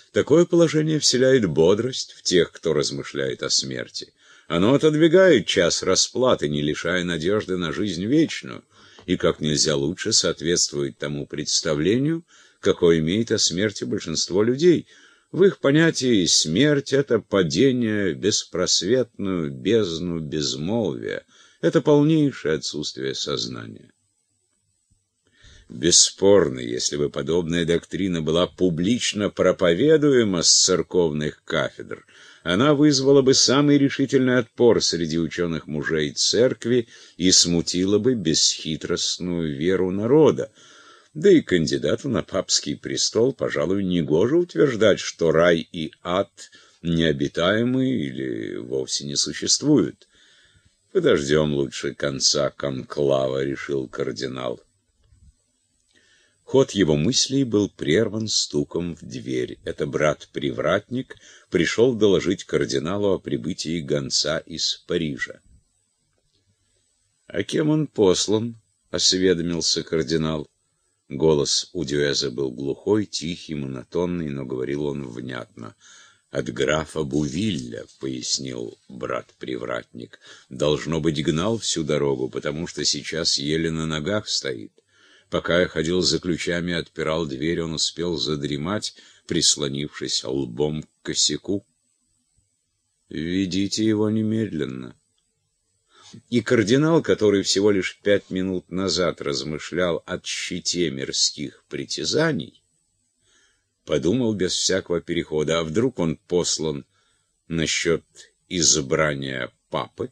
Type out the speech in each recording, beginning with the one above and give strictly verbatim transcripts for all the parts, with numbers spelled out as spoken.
Такое положение вселяет бодрость в тех, кто размышляет о смерти. Оно отодвигает час расплаты, не лишая надежды на жизнь вечную, и как нельзя лучше соответствует тому представлению, какое имеет о смерти большинство людей. В их понятии смерть — это падение в беспросветную бездну безмолвия, это полнейшее отсутствие сознания. Бесспорно, если бы подобная доктрина была публично проповедуема с церковных кафедр, она вызвала бы самый решительный отпор среди ученых мужей церкви и смутила бы бесхитростную веру народа. Да и кандидату на папский престол, пожалуй, негоже утверждать, что рай и ад необитаемы или вовсе не существуют. «Подождем лучше конца конклава», — решил кардинал. Ход его мыслей был прерван стуком в дверь. Это брат-привратник пришел доложить кардиналу о прибытии гонца из Парижа. «А кем он послан?» — осведомился кардинал. Голос у Дюэза был глухой, тихий, монотонный, но говорил он внятно. «От графа Бувилля», — пояснил брат-привратник. «Должно быть, гнал всю дорогу, потому что сейчас еле на ногах стоит. Пока я ходил за ключами и отпирал дверь, он успел задремать, прислонившись лбом к косяку. Ведите его немедленно». И кардинал, который всего лишь пять минут назад размышлял о тщете мирских притязаний, подумал без всякого перехода, а вдруг он послан насчет избрания папы?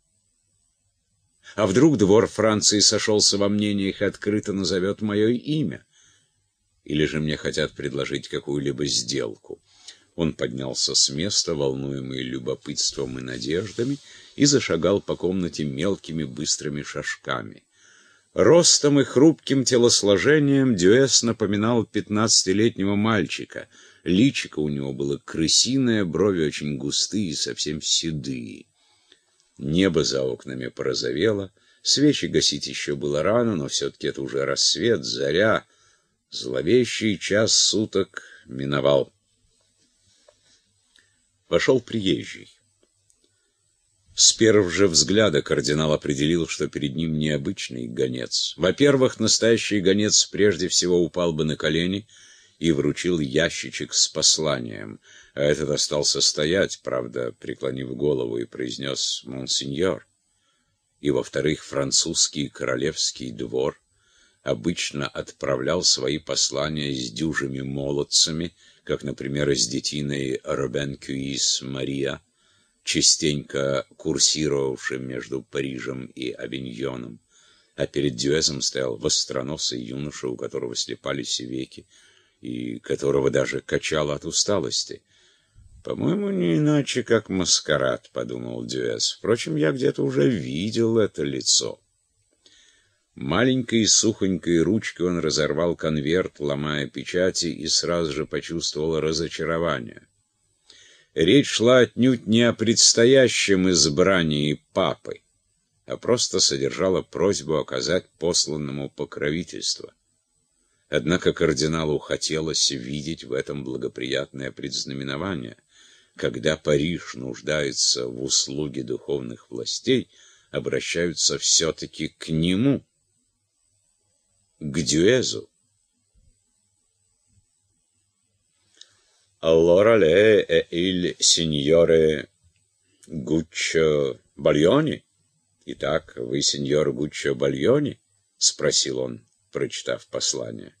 А вдруг двор Франции сошелся во мнениях и открыто назовет мое имя? Или же мне хотят предложить какую-либо сделку? Он поднялся с места, волнуемый любопытством и надеждами, и зашагал по комнате мелкими быстрыми шажками. Ростом и хрупким телосложением Дюэс напоминал пятнадцатилетнего мальчика. Личико у него было крысиное, брови очень густые и совсем седые. Небо за окнами порозовело, свечи гасить еще было рано, но все-таки это уже рассвет, заря, зловещий час суток миновал. Вошел приезжий. С первого же взгляда кардинал определил, что перед ним необычный гонец. Во-первых, настоящий гонец прежде всего упал бы на колени и вручил ящичек с посланием, а этот остался стоять, правда, преклонив голову, и произнес «Монсеньор». И, во-вторых, французский королевский двор обычно отправлял свои послания с дюжими молодцами, как, например, с детиной Робен-Кюис Мария, частенько курсировавшим между Парижем и Авиньоном. А перед Дюэзом стоял востроносый юноша, у которого слепались веки, и которого даже качало от усталости. «По-моему, не иначе, как маскарад», — подумал Дюэз. «Впрочем, я где-то уже видел это лицо». Маленькой сухонькой ручкой он разорвал конверт, ломая печати, и сразу же почувствовал разочарование. Речь шла отнюдь не о предстоящем избрании папы, а просто содержала просьбу оказать посланному покровительство. Однако кардиналу хотелось видеть в этом благоприятное предзнаменование. Когда Париж нуждается в услуге духовных властей, обращаются все-таки к нему, к Дюэзу. «Allora lei è il signore Гуччо Бальони?» «Итак, вы сеньор Гуччо Бальони?» — спросил он, прочитав послание.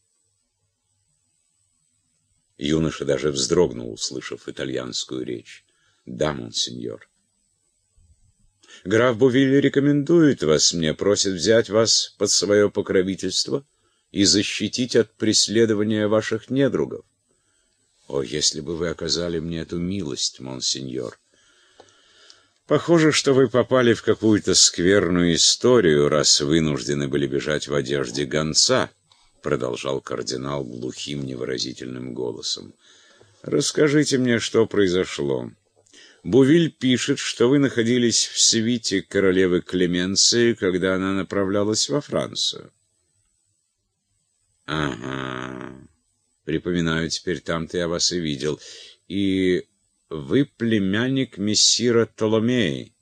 Юноша даже вздрогнул, услышав итальянскую речь. «Да, монсеньор». «Граф Бувиль рекомендует вас мне, просит взять вас под свое покровительство и защитить от преследования ваших недругов». «О, если бы вы оказали мне эту милость, монсеньор!» «Похоже, что вы попали в какую-то скверную историю, раз вынуждены были бежать в одежде гонца», — продолжал кардинал глухим невыразительным голосом. «Расскажите мне, что произошло. Бувиль пишет, что вы находились в свите королевы Клеменции, когда она направлялась во Францию». «Ага. Припоминаю, теперь там-то я вас и видел. И вы племянник мессира Толомеи.